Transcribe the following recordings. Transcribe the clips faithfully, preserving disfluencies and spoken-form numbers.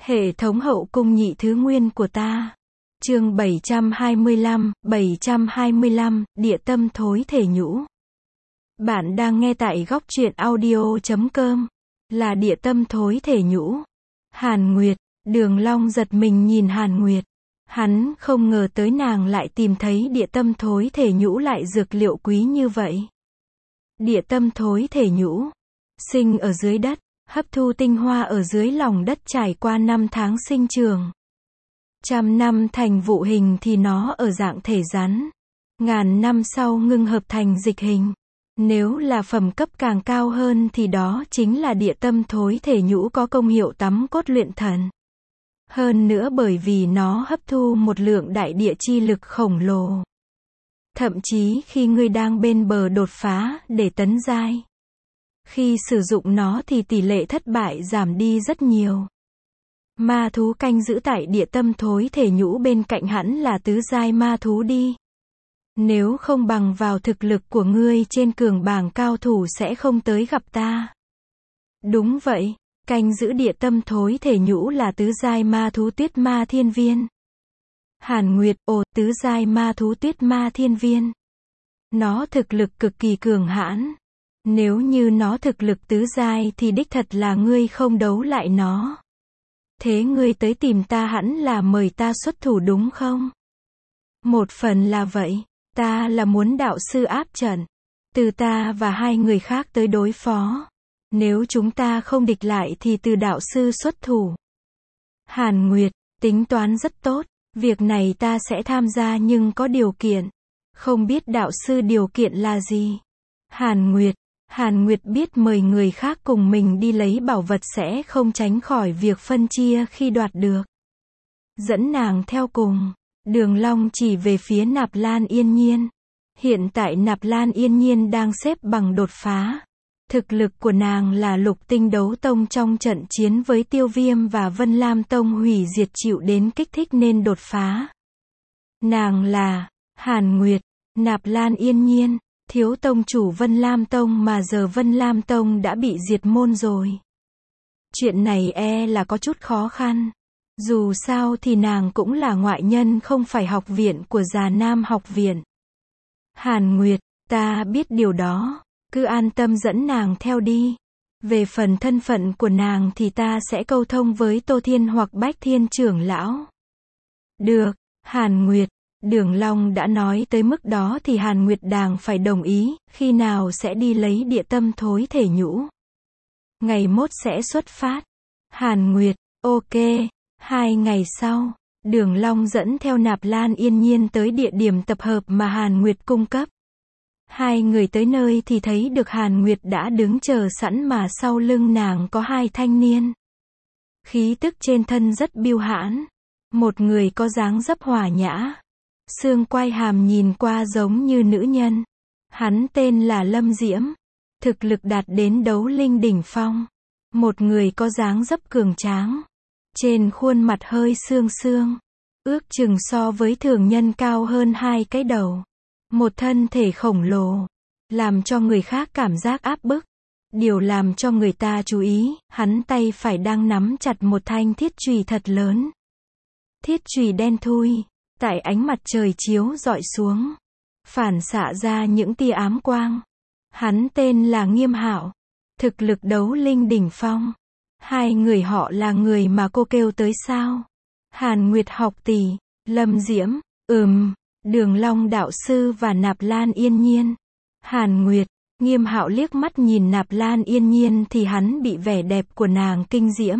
Hệ thống hậu cung nhị thứ nguyên của ta. Chương bảy trăm hai mươi lăm, bảy trăm hai mươi lăm, địa tâm thối thể nhũ. Bạn đang nghe tại góc truyện audio chấm com. Là địa tâm thối thể nhũ. Hàn Nguyệt, Đường Long giật mình nhìn Hàn Nguyệt. Hắn không ngờ tới nàng lại tìm thấy địa tâm thối thể nhũ lại dược liệu quý như vậy. Địa tâm thối thể nhũ, sinh ở dưới đất, hấp thu tinh hoa ở dưới lòng đất trải qua năm tháng sinh trường. Trăm năm thành vụ hình thì nó ở dạng thể rắn. Ngàn năm sau ngưng hợp thành dịch hình. Nếu là phẩm cấp càng cao hơn thì đó chính là địa tâm thối thể nhũ có công hiệu tắm cốt luyện thần. Hơn nữa bởi vì nó hấp thu một lượng đại địa chi lực khổng lồ. Thậm chí khi ngươi đang bên bờ đột phá để tấn giai, khi sử dụng nó thì tỷ lệ thất bại giảm đi rất nhiều. Ma thú canh giữ tại địa tâm thối thể nhũ bên cạnh hẳn là tứ giai ma thú đi. Nếu không bằng vào thực lực của ngươi trên cường bảng cao thủ sẽ không tới gặp ta. Đúng vậy, canh giữ địa tâm thối thể nhũ là tứ giai ma thú tuyết ma thiên viên. Hàn Nguyệt, ồ, tứ giai ma thú tuyết ma thiên viên. Nó thực lực cực kỳ cường hãn. Nếu như nó thực lực tứ giai thì đích thật là ngươi không đấu lại nó. Thế ngươi tới tìm ta hẳn là mời ta xuất thủ đúng không? Một phần là vậy, ta là muốn đạo sư áp trận. Từ ta và hai người khác tới đối phó. Nếu chúng ta không địch lại thì từ đạo sư xuất thủ. Hàn Nguyệt, tính toán rất tốt. Việc này ta sẽ tham gia nhưng có điều kiện. Không biết đạo sư điều kiện là gì? Hàn Nguyệt, Hàn Nguyệt biết mời người khác cùng mình đi lấy bảo vật sẽ không tránh khỏi việc phân chia khi đoạt được. Dẫn nàng theo cùng, Đường Long chỉ về phía Nạp Lan Yên Nhiên. Hiện tại Nạp Lan Yên Nhiên đang xếp bằng đột phá. Thực lực của nàng là lục tinh đấu tông trong trận chiến với Tiêu Viêm và Vân Lam Tông hủy diệt chịu đến kích thích nên đột phá. Nàng là Hàn Nguyệt, Nạp Lan Yên Nhiên, thiếu tông chủ Vân Lam Tông mà giờ Vân Lam Tông đã bị diệt môn rồi. Chuyện này e là có chút khó khăn. Dù sao thì nàng cũng là ngoại nhân không phải học viện của Già Nam học viện. Hàn Nguyệt, ta biết điều đó. Cứ an tâm dẫn nàng theo đi. Về phần thân phận của nàng thì ta sẽ câu thông với Tô Thiên hoặc Bách Thiên trưởng lão. Được, Hàn Nguyệt, Đường Long đã nói tới mức đó thì Hàn Nguyệt đàng phải đồng ý, khi nào sẽ đi lấy địa tâm thối thể nhũ. Ngày mốt sẽ xuất phát. Hàn Nguyệt, ok, hai ngày sau, Đường Long dẫn theo Nạp Lan Yên Nhiên tới địa điểm tập hợp mà Hàn Nguyệt cung cấp. Hai người tới nơi thì thấy được Hàn Nguyệt đã đứng chờ sẵn mà sau lưng nàng có hai thanh niên. Khí tức trên thân rất biêu hãn. Một người có dáng dấp hòa nhã. Xương quai hàm nhìn qua giống như nữ nhân. Hắn tên là Lâm Diễm. Thực lực đạt đến đấu linh đỉnh phong. Một người có dáng dấp cường tráng. Trên khuôn mặt hơi xương xương. Ước chừng so với thường nhân cao hơn hai cái đầu. Một thân thể khổng lồ, làm cho người khác cảm giác áp bức. Điều làm cho người ta chú ý, hắn tay phải đang nắm chặt một thanh thiết chùy thật lớn. Thiết chùy đen thui, tại ánh mặt trời chiếu rọi xuống, phản xạ ra những tia ám quang. Hắn tên là Nghiêm Hạo, thực lực đấu linh đỉnh phong. Hai người họ là người mà cô kêu tới sao? Hàn Nguyệt học tỷ, Lâm Diễm, ừm. Đường Long đạo sư và Nạp Lan Yên Nhiên. Hàn Nguyệt, Nghiêm Hạo liếc mắt nhìn Nạp Lan Yên Nhiên thì hắn bị vẻ đẹp của nàng kinh diễm.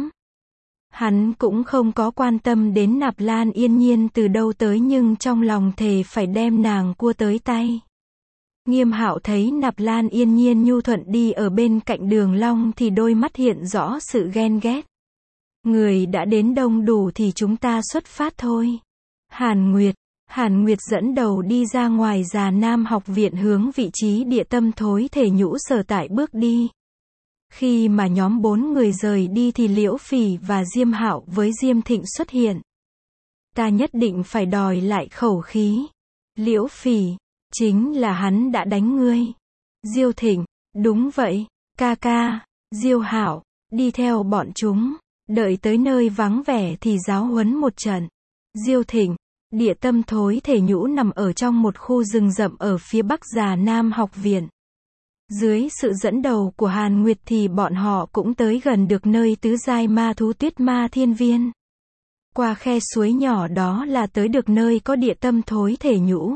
Hắn cũng không có quan tâm đến Nạp Lan Yên Nhiên từ đâu tới nhưng trong lòng thề phải đem nàng cua tới tay. Nghiêm Hạo thấy Nạp Lan Yên Nhiên nhu thuận đi ở bên cạnh Đường Long thì đôi mắt hiện rõ sự ghen ghét. Người đã đến đông đủ thì chúng ta xuất phát thôi. Hàn Nguyệt, Hàn Nguyệt dẫn đầu đi ra ngoài Già Nam học viện hướng vị trí địa tâm thối thể nhũ sở tại bước đi. Khi mà nhóm bốn người rời đi thì Liễu Phỉ và Diêm Hạo với Diêm Thịnh xuất hiện. Ta nhất định phải đòi lại khẩu khí. Liễu Phỉ, chính là hắn đã đánh ngươi. Diêu Thịnh, đúng vậy, ca ca. Diêu Hạo, đi theo bọn chúng. Đợi tới nơi vắng vẻ thì giáo huấn một trận. Diêu Thịnh, địa tâm thối thể nhũ nằm ở trong một khu rừng rậm ở phía bắc Già Nam học viện. Dưới sự dẫn đầu của Hàn Nguyệt thì bọn họ cũng tới gần được nơi tứ giai ma thú Tuyết Ma Thiên Viên. Qua khe suối nhỏ đó là tới được nơi có địa tâm thối thể nhũ.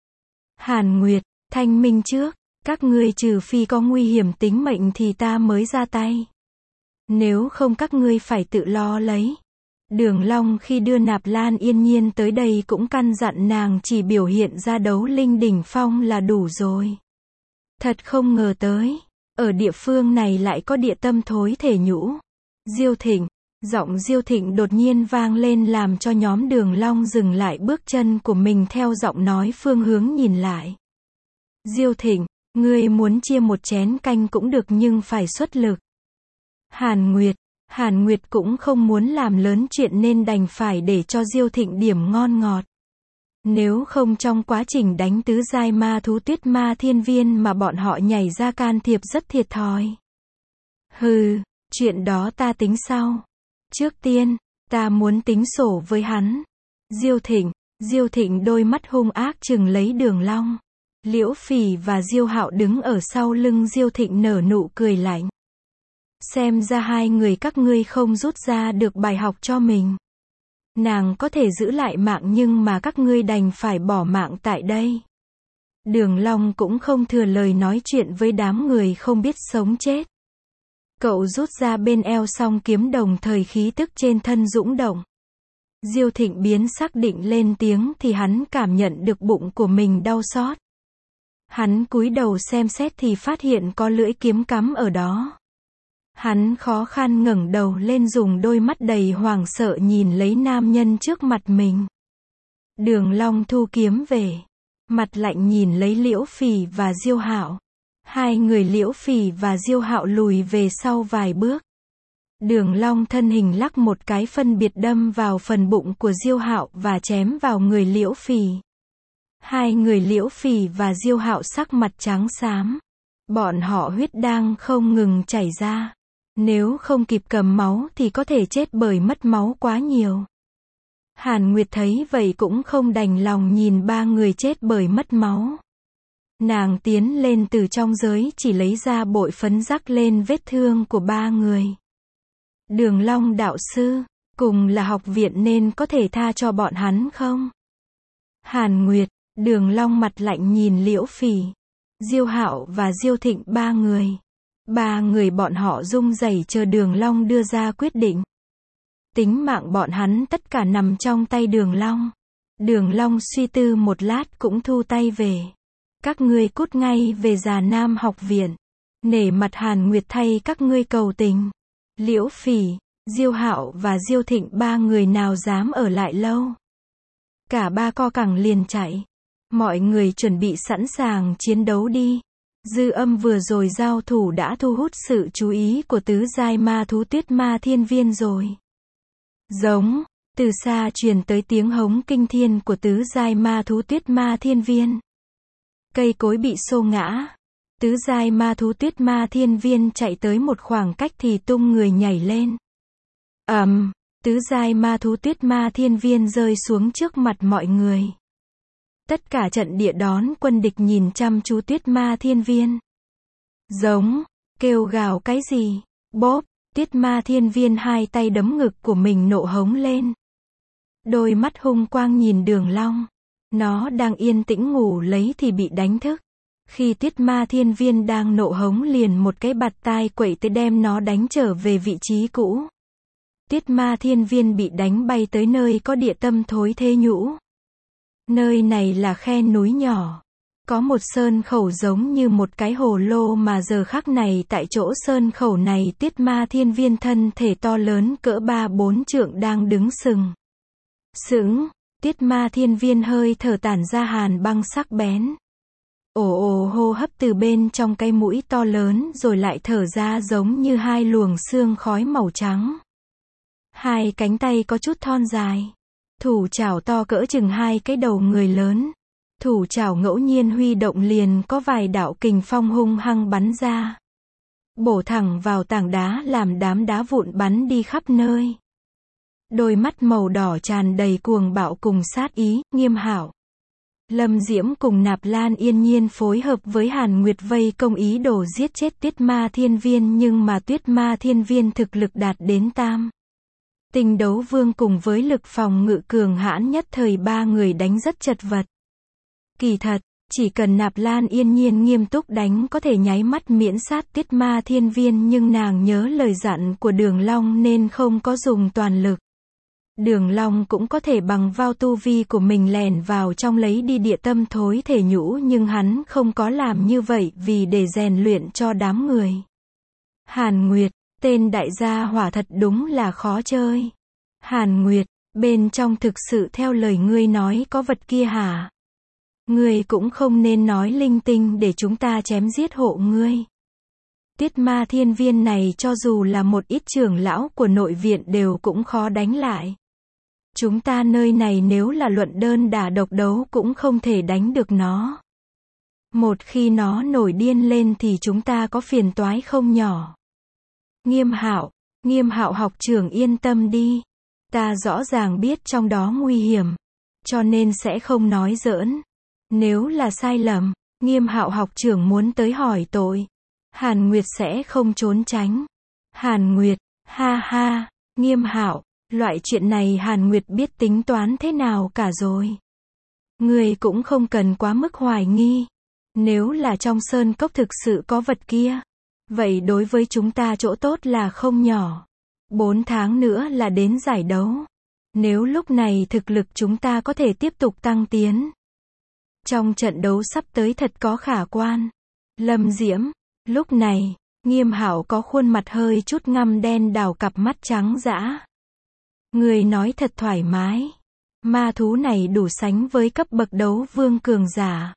Hàn Nguyệt, thanh minh trước, các ngươi trừ phi có nguy hiểm tính mệnh thì ta mới ra tay. Nếu không các ngươi phải tự lo lấy. Đường Long khi đưa Nạp Lan Yên Nhiên tới đây cũng căn dặn nàng chỉ biểu hiện ra đấu linh đỉnh phong là đủ rồi. Thật không ngờ tới, ở địa phương này lại có địa tâm thối thể nhũ. Diêu Thịnh, giọng Diêu Thịnh đột nhiên vang lên làm cho nhóm Đường Long dừng lại bước chân của mình theo giọng nói phương hướng nhìn lại. Diêu Thịnh, ngươi muốn chia một chén canh cũng được nhưng phải xuất lực. Hàn Nguyệt, Hàn Nguyệt cũng không muốn làm lớn chuyện nên đành phải để cho Diêu Thịnh điểm ngon ngọt. Nếu không trong quá trình đánh tứ giai ma thú Tuyết Ma Thiên Viên mà bọn họ nhảy ra can thiệp rất thiệt thòi. Hừ, chuyện đó ta tính sau. Trước tiên, ta muốn tính sổ với hắn. Diêu Thịnh, Diêu Thịnh đôi mắt hung ác trừng lấy Đường Long. Liễu Phỉ và Diêu Hạo đứng ở sau lưng Diêu Thịnh nở nụ cười lạnh. Xem ra hai người các ngươi không rút ra được bài học cho mình. Nàng có thể giữ lại mạng nhưng mà các ngươi đành phải bỏ mạng tại đây. Đường Long cũng không thừa lời nói chuyện với đám người không biết sống chết. Cậu rút ra bên eo song kiếm đồng thời khí tức trên thân dũng động. Diêu Thịnh biến sắc định lên tiếng thì hắn cảm nhận được bụng của mình đau xót. Hắn cúi đầu xem xét thì phát hiện có lưỡi kiếm cắm ở đó. Hắn khó khăn ngẩng đầu lên dùng đôi mắt đầy hoảng sợ nhìn lấy nam nhân trước mặt mình. Đường Long thu kiếm về. Mặt lạnh nhìn lấy Liễu Phỉ và Diêu Hạo. Hai người Liễu Phỉ và Diêu Hạo lùi về sau vài bước. Đường Long thân hình lắc một cái phân biệt đâm vào phần bụng của Diêu Hạo và chém vào người Liễu Phỉ. Hai người Liễu Phỉ và Diêu Hạo sắc mặt trắng xám. Bọn họ huyết đang không ngừng chảy ra. Nếu không kịp cầm máu thì có thể chết bởi mất máu quá nhiều. Hàn Nguyệt thấy vậy cũng không đành lòng nhìn ba người chết bởi mất máu. Nàng tiến lên từ trong giới chỉ lấy ra bội phấn rắc lên vết thương của ba người. Đường Long đạo sư, cùng là học viện nên có thể tha cho bọn hắn không? Hàn Nguyệt, Đường Long mặt lạnh nhìn Liễu Phỉ, Diêu Hạo và Diêu Thịnh ba người. Ba người bọn họ run rẩy chờ Đường Long đưa ra quyết định. Tính mạng bọn hắn tất cả nằm trong tay Đường Long. Đường Long suy tư một lát cũng thu tay về. Các ngươi cút ngay về Già Nam học viện. Nể mặt Hàn Nguyệt thay các ngươi cầu tình. Liễu Phỉ, Diêu Hạo và Diêu Thịnh ba người nào dám ở lại lâu. Cả ba co cẳng liền chạy. Mọi người chuẩn bị sẵn sàng chiến đấu đi. Dư Âm vừa rồi giao thủ đã thu hút sự chú ý của tứ giai ma thú Tuyết Ma Thiên Viên rồi. Giống, từ xa truyền tới tiếng hống kinh thiên của tứ giai ma thú Tuyết Ma Thiên Viên. Cây cối bị xô ngã. Tứ giai ma thú Tuyết Ma Thiên Viên chạy tới một khoảng cách thì tung người nhảy lên. Ầm, um, tứ giai ma thú Tuyết Ma Thiên Viên rơi xuống trước mặt mọi người. Tất cả trận địa đón quân địch nhìn chăm chú Tuyết Ma Thiên Viên. Giống, kêu gào cái gì? Bóp, Tuyết Ma Thiên Viên hai tay đấm ngực của mình nộ hống lên. Đôi mắt hung quang nhìn Đường Long. Nó đang yên tĩnh ngủ lấy thì bị đánh thức. Khi Tuyết Ma Thiên Viên đang nộ hống liền một cái bạt tai quậy tới đem nó đánh trở về vị trí cũ. Tuyết Ma Thiên Viên bị đánh bay tới nơi có địa tâm thối thế nhũ. Nơi này là khe núi nhỏ. Có một sơn khẩu giống như một cái hồ lô mà giờ khắc này tại chỗ sơn khẩu này Tuyết Ma Thiên Viên thân thể to lớn cỡ ba bốn trượng đang đứng sừng. Sững, Tuyết Ma Thiên Viên hơi thở tản ra hàn băng sắc bén. Ồ ồ hô hấp từ bên trong cái mũi to lớn rồi lại thở ra giống như hai luồng sương khói màu trắng. Hai cánh tay có chút thon dài. Thủ chảo to cỡ chừng hai cái đầu người lớn. Thủ chảo ngẫu nhiên huy động liền có vài đạo kình phong hung hăng bắn ra. bổ thẳng vào tảng đá làm đám đá vụn bắn đi khắp nơi. Đôi mắt màu đỏ tràn đầy cuồng bạo cùng sát ý, Nghiêm Hạo, Lâm Diễm cùng Nạp Lan Yên Nhiên phối hợp với Hàn Nguyệt vây công ý đồ giết chết Tuyết Ma Thiên Viên, nhưng mà Tuyết Ma Thiên Viên thực lực đạt đến tam tinh đấu vương cùng với lực phòng ngự cường hãn, nhất thời ba người đánh rất chật vật. Kỳ thật, chỉ cần Nạp Lan Yên Nhiên nghiêm túc đánh có thể nháy mắt miễn sát Tuyết Ma Thiên Viên, nhưng nàng nhớ lời dặn của Đường Long nên không có dùng toàn lực. Đường Long cũng có thể bằng vào tu vi của mình lèn vào trong lấy đi địa tâm thối thể nhũ, nhưng hắn không có làm như vậy vì để rèn luyện cho đám người. Hàn Nguyệt, tên đại gia hỏa thật đúng là khó chơi. Hàn Nguyệt, bên trong thực sự theo lời ngươi nói có vật kia hả? Ngươi cũng không nên nói linh tinh để chúng ta chém giết hộ ngươi. Tuyết Ma Thiên Viên này cho dù là một ít trưởng lão của nội viện đều cũng khó đánh lại. Chúng ta nơi này nếu là luận đơn đả độc đấu cũng không thể đánh được nó. Một khi nó nổi điên lên thì chúng ta có phiền toái không nhỏ. Nghiêm Hạo, Nghiêm Hạo học trưởng yên tâm đi. Ta rõ ràng biết trong đó nguy hiểm, cho nên sẽ không nói giỡn. Nếu là sai lầm, Nghiêm Hạo học trưởng muốn tới hỏi tội, Hàn Nguyệt sẽ không trốn tránh. Hàn Nguyệt, ha ha, Nghiêm Hạo, loại chuyện này Hàn Nguyệt biết tính toán thế nào cả rồi. Người cũng không cần quá mức hoài nghi. Nếu là trong sơn cốc thực sự có vật kia, vậy đối với chúng ta chỗ tốt là không nhỏ. Bốn tháng nữa là đến giải đấu. Nếu lúc này thực lực chúng ta có thể tiếp tục tăng tiến, trong trận đấu sắp tới thật có khả quan. Lâm Diễm, lúc này, Nghiêm Hạo có khuôn mặt hơi chút ngăm đen đào, cặp mắt trắng dã. Người nói thật thoải mái. Ma thú này đủ sánh với cấp bậc đấu vương cường giả.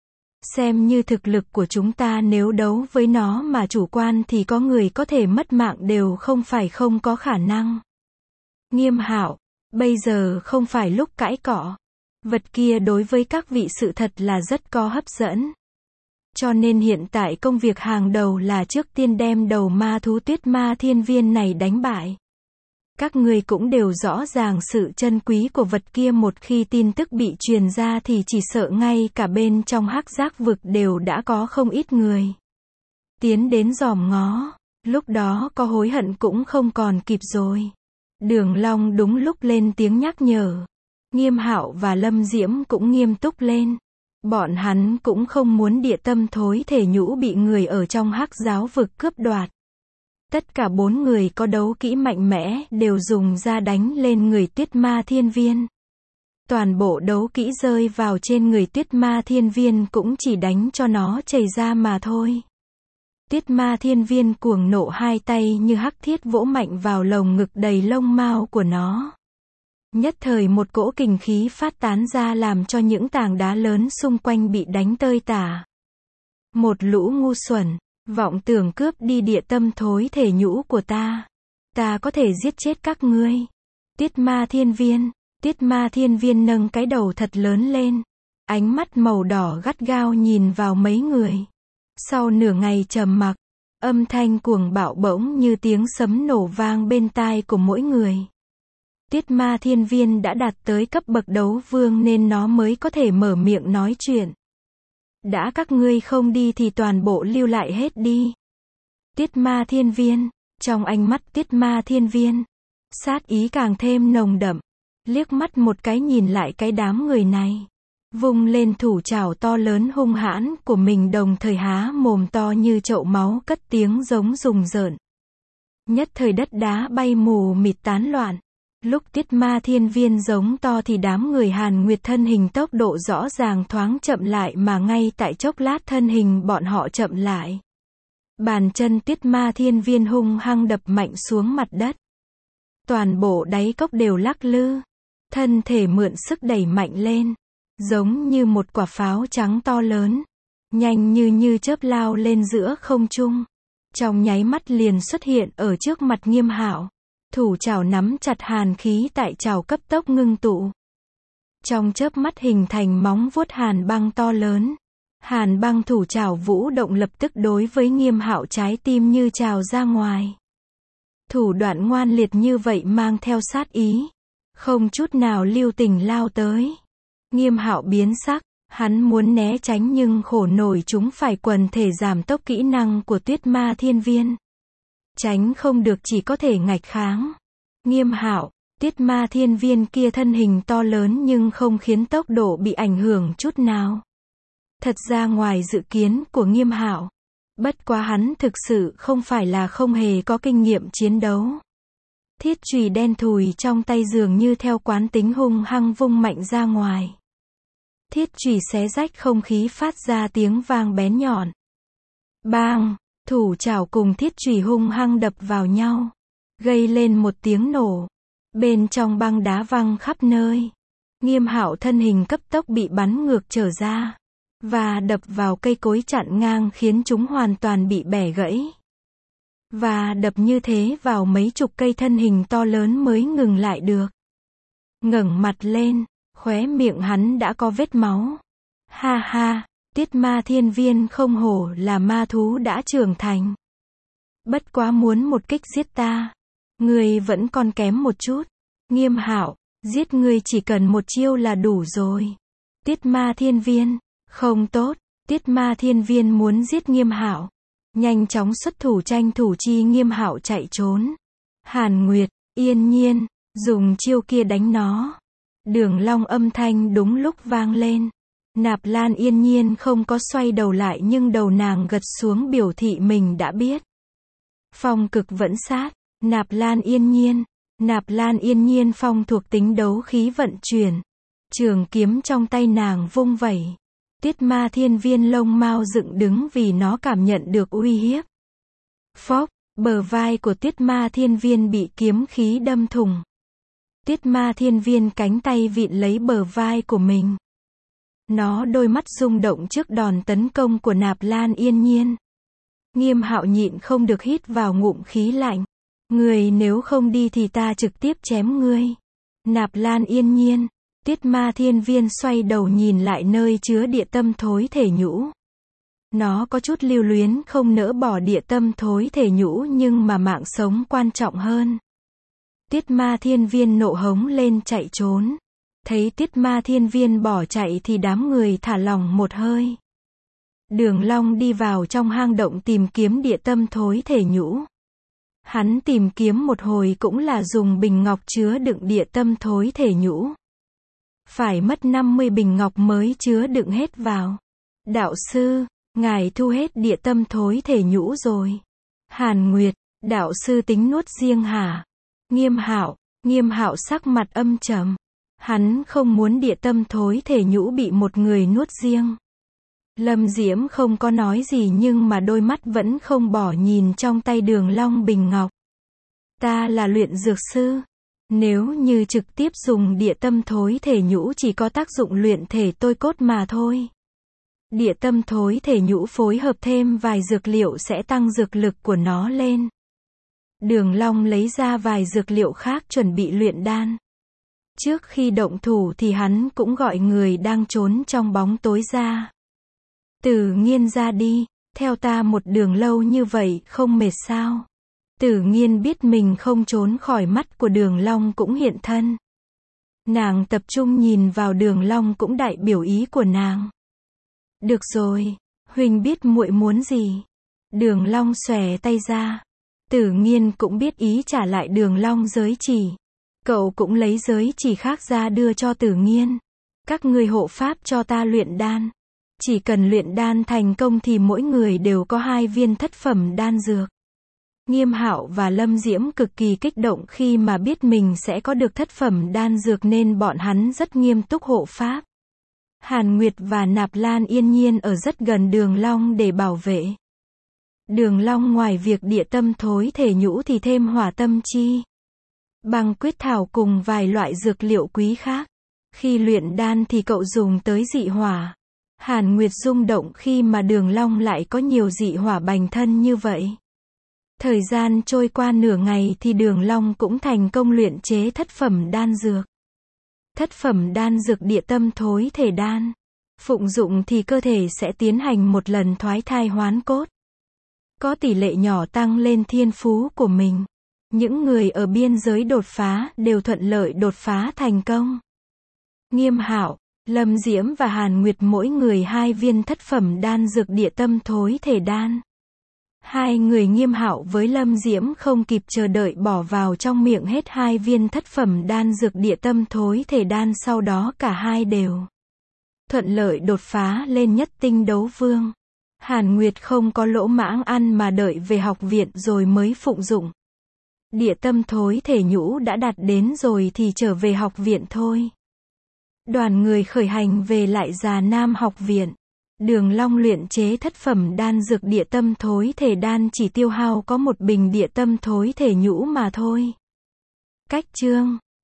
Xem như thực lực của chúng ta nếu đấu với nó mà chủ quan thì có người có thể mất mạng đều không phải không có khả năng. Nghiêm Hạo, bây giờ không phải lúc cãi cọ. Vật kia đối với các vị sự thật là rất có hấp dẫn. Cho nên hiện tại công việc hàng đầu là trước tiên đem đầu ma thú Tuyết Ma Thiên Viên này đánh bại. Các người cũng đều rõ ràng sự chân quý của vật kia, một khi tin tức bị truyền ra thì chỉ sợ ngay cả bên trong hắc giác vực đều đã có không ít người tiến đến dòm ngó, lúc đó có hối hận cũng không còn kịp rồi. Đường Long đúng lúc lên tiếng nhắc nhở. Nghiêm Hạo và Lâm Diễm cũng nghiêm túc lên. Bọn hắn cũng không muốn địa tâm thối thể nhũ bị người ở trong hắc giáo vực cướp đoạt. Tất cả bốn người có đấu kỹ mạnh mẽ đều dùng ra đánh lên người Tuyết Ma Thiên Viên. Toàn bộ đấu kỹ rơi vào trên người Tuyết Ma Thiên Viên cũng chỉ đánh cho nó chảy ra mà thôi. Tuyết Ma Thiên Viên cuồng nộ, hai tay như hắc thiết vỗ mạnh vào lồng ngực đầy lông mao của nó. Nhất thời một cỗ kình khí phát tán ra làm cho những tảng đá lớn xung quanh bị đánh tơi tả. Một lũ ngu xuẩn, vọng tưởng cướp đi địa tâm thối thể nhũ của ta. Ta có thể giết chết các ngươi. Tuyết Ma Thiên Viên, Tuyết Ma Thiên Viên nâng cái đầu thật lớn lên. Ánh mắt màu đỏ gắt gao nhìn vào mấy người. Sau nửa ngày trầm mặc, âm thanh cuồng bạo bỗng như tiếng sấm nổ vang bên tai của mỗi người. Tuyết Ma Thiên Viên đã đạt tới cấp bậc đấu vương nên nó mới có thể mở miệng nói chuyện. Đã các ngươi không đi thì toàn bộ lưu lại hết đi. Tuyết Ma Thiên Viên, trong ánh mắt Tuyết Ma Thiên Viên, sát ý càng thêm nồng đậm. Liếc mắt một cái nhìn lại cái đám người này, vung lên thủ trảo to lớn hung hãn của mình, đồng thời há mồm to như chậu máu cất tiếng giống rùng rợn. Nhất thời đất đá bay mù mịt tán loạn. Lúc Tuyết Ma Thiên Viên giống to thì đám người Hàn Nguyệt thân hình tốc độ rõ ràng thoáng chậm lại, mà ngay tại chốc lát thân hình bọn họ chậm lại. Bàn chân Tuyết Ma Thiên Viên hung hăng đập mạnh xuống mặt đất. Toàn bộ đáy cốc đều lắc lư. Thân thể mượn sức đẩy mạnh lên. Giống như một quả pháo trắng to lớn. Nhanh như như chớp lao lên giữa không trung. Trong nháy mắt liền xuất hiện ở trước mặt Nghiêm Hạo. Thủ trảo nắm chặt, hàn khí tại trảo cấp tốc ngưng tụ. Trong chớp mắt hình thành móng vuốt hàn băng to lớn. Hàn Băng thủ trảo vũ động lập tức đối với Nghiêm Hạo trái tim như trào ra ngoài. Thủ đoạn ngoan liệt như vậy mang theo sát ý, không chút nào lưu tình lao tới. Nghiêm Hạo biến sắc, hắn muốn né tránh nhưng khổ nổi chúng phải quần thể giảm tốc kỹ năng của Tuyết Ma Thiên Viên. Tránh không được chỉ có thể nghịch kháng. Nghiêm Hạo, Tuyết Ma Thiên Viên kia thân hình to lớn nhưng không khiến tốc độ bị ảnh hưởng chút nào. Thật ra ngoài dự kiến của Nghiêm Hạo. Bất quá hắn thực sự không phải là không hề có kinh nghiệm chiến đấu. Thiết chùy đen thùi trong tay dường như theo quán tính hung hăng vung mạnh ra ngoài. Thiết chùy xé rách không khí phát ra tiếng vang bén nhọn. Bang, thủ trảo cùng thiết chùy hung hăng đập vào nhau, gây lên một tiếng nổ. Bên trong băng đá văng khắp nơi. Nghiêm Hạo thân hình cấp tốc bị bắn ngược trở ra, và đập vào cây cối chặn ngang khiến chúng hoàn toàn bị bẻ gãy. Và đập như thế vào mấy chục cây thân hình to lớn mới ngừng lại được. Ngẩng mặt lên, khóe miệng hắn đã có vết máu. Ha ha, Tuyết Ma Thiên Viên không hổ là ma thú đã trưởng thành. Bất quá muốn một kích giết ta, ngươi vẫn còn kém một chút. Nghiêm Hạo, giết ngươi chỉ cần một chiêu là đủ rồi. Tuyết Ma Thiên Viên, không tốt. Tuyết Ma Thiên Viên muốn giết Nghiêm Hạo, nhanh chóng xuất thủ tranh thủ chi Nghiêm Hạo chạy trốn. Hàn Nguyệt, Yên Nhiên, dùng chiêu kia đánh nó. Đường Long âm thanh đúng lúc vang lên. Nạp Lan Yên Nhiên không có xoay đầu lại nhưng đầu nàng gật xuống biểu thị mình đã biết. Phong cực vẫn sát, Nạp Lan Yên Nhiên. Nạp Lan Yên Nhiên phong thuộc tính đấu khí vận chuyển. Trường kiếm trong tay nàng vung vẩy. Tuyết Ma Thiên Viên lông mao dựng đứng vì nó cảm nhận được uy hiếp. Phốc, bờ vai của Tuyết Ma Thiên Viên bị kiếm khí đâm thủng. Tuyết Ma Thiên Viên cánh tay vịn lấy bờ vai của mình. Nó đôi mắt rung động trước đòn tấn công của Nạp Lan Yên Nhiên. Nghiêm Hạo nhịn không được hít vào ngụm khí lạnh. Ngươi nếu không đi thì ta trực tiếp chém ngươi. Nạp Lan Yên Nhiên. Tuyết Ma Thiên Viên xoay đầu nhìn lại nơi chứa địa tâm thối thể nhũ. Nó có chút lưu luyến không nỡ bỏ địa tâm thối thể nhũ nhưng mà mạng sống quan trọng hơn. Tuyết Ma Thiên Viên nộ hống lên chạy trốn. Thấy Tuyết Ma Thiên Viên bỏ chạy thì đám người thả lỏng một hơi. Đường Long đi vào trong hang động tìm kiếm địa tâm thối thể nhũ. Hắn tìm kiếm một hồi cũng là dùng bình ngọc chứa đựng địa tâm thối thể nhũ. Phải mất năm mươi bình ngọc mới chứa đựng hết vào. Đạo sư, ngài thu hết địa tâm thối thể nhũ rồi. Hàn Nguyệt, đạo sư tính nuốt riêng hả? Nghiêm Hạo, Nghiêm Hạo sắc mặt âm trầm. Hắn không muốn địa tâm thối thể nhũ bị một người nuốt riêng. Lâm Diễm không có nói gì nhưng mà đôi mắt vẫn không bỏ nhìn trong tay Đường Long bình ngọc. Ta là luyện dược sư. Nếu như trực tiếp dùng địa tâm thối thể nhũ chỉ có tác dụng luyện thể tôi cốt mà thôi. Địa tâm thối thể nhũ phối hợp thêm vài dược liệu sẽ tăng dược lực của nó lên. Đường Long lấy ra vài dược liệu khác chuẩn bị luyện đan. Trước khi động thủ thì hắn cũng gọi người đang trốn trong bóng tối ra. Tử Nghiên ra đi, theo ta một đường lâu như vậy không mệt sao? Tử Nghiên biết mình không trốn khỏi mắt của Đường Long cũng hiện thân. Nàng tập trung nhìn vào Đường Long cũng đại biểu ý của nàng. Được rồi, huynh biết muội muốn gì. Đường Long xòe tay ra. Tử Nghiên cũng biết ý trả lại Đường Long giới chỉ. Cậu cũng lấy giới chỉ khác ra đưa cho Tử Nghiên. Các ngươi hộ pháp cho ta luyện đan. Chỉ cần luyện đan thành công thì mỗi người đều có hai viên thất phẩm đan dược. Nghiêm Hạo và Lâm Diễm cực kỳ kích động khi mà biết mình sẽ có được thất phẩm đan dược nên bọn hắn rất nghiêm túc hộ pháp. Hàn Nguyệt và Nạp Lan Yên Nhiên ở rất gần Đường Long để bảo vệ. Đường Long ngoài việc địa tâm thối thể nhũ thì thêm hỏa tâm chi, băng quyết thảo cùng vài loại dược liệu quý khác. Khi luyện đan thì cậu dùng tới dị hỏa. Hàn Nguyệt rung động khi mà Đường Long lại có nhiều dị hỏa bành thân như vậy. Thời gian trôi qua nửa ngày thì Đường Long cũng thành công luyện chế thất phẩm đan dược. Thất phẩm đan dược địa tâm thối thể đan. Phụng dụng thì cơ thể sẽ tiến hành một lần thoái thai hoán cốt. Có tỷ lệ nhỏ tăng lên thiên phú của mình. Những người ở biên giới đột phá đều thuận lợi đột phá thành công. Nghiêm Hạo, Lâm Diễm và Hàn Nguyệt mỗi người hai viên thất phẩm đan dược địa tâm thối thể đan. Hai người Nghiêm Hạo với Lâm Diễm không kịp chờ đợi bỏ vào trong miệng hết hai viên thất phẩm đan dược địa tâm thối thể đan, sau đó cả hai đều thuận lợi đột phá lên nhất tinh đấu vương. Hàn Nguyệt không có lỗ mãng ăn mà đợi về học viện rồi mới phụng dụng. Địa tâm thối thể nhũ đã đạt đến rồi thì trở về học viện thôi. Đoàn người khởi hành về lại Già Nam học viện. Đường Long luyện chế thất phẩm đan dược địa tâm thối thể đan chỉ tiêu hao có một bình địa tâm thối thể nhũ mà thôi. Cách chương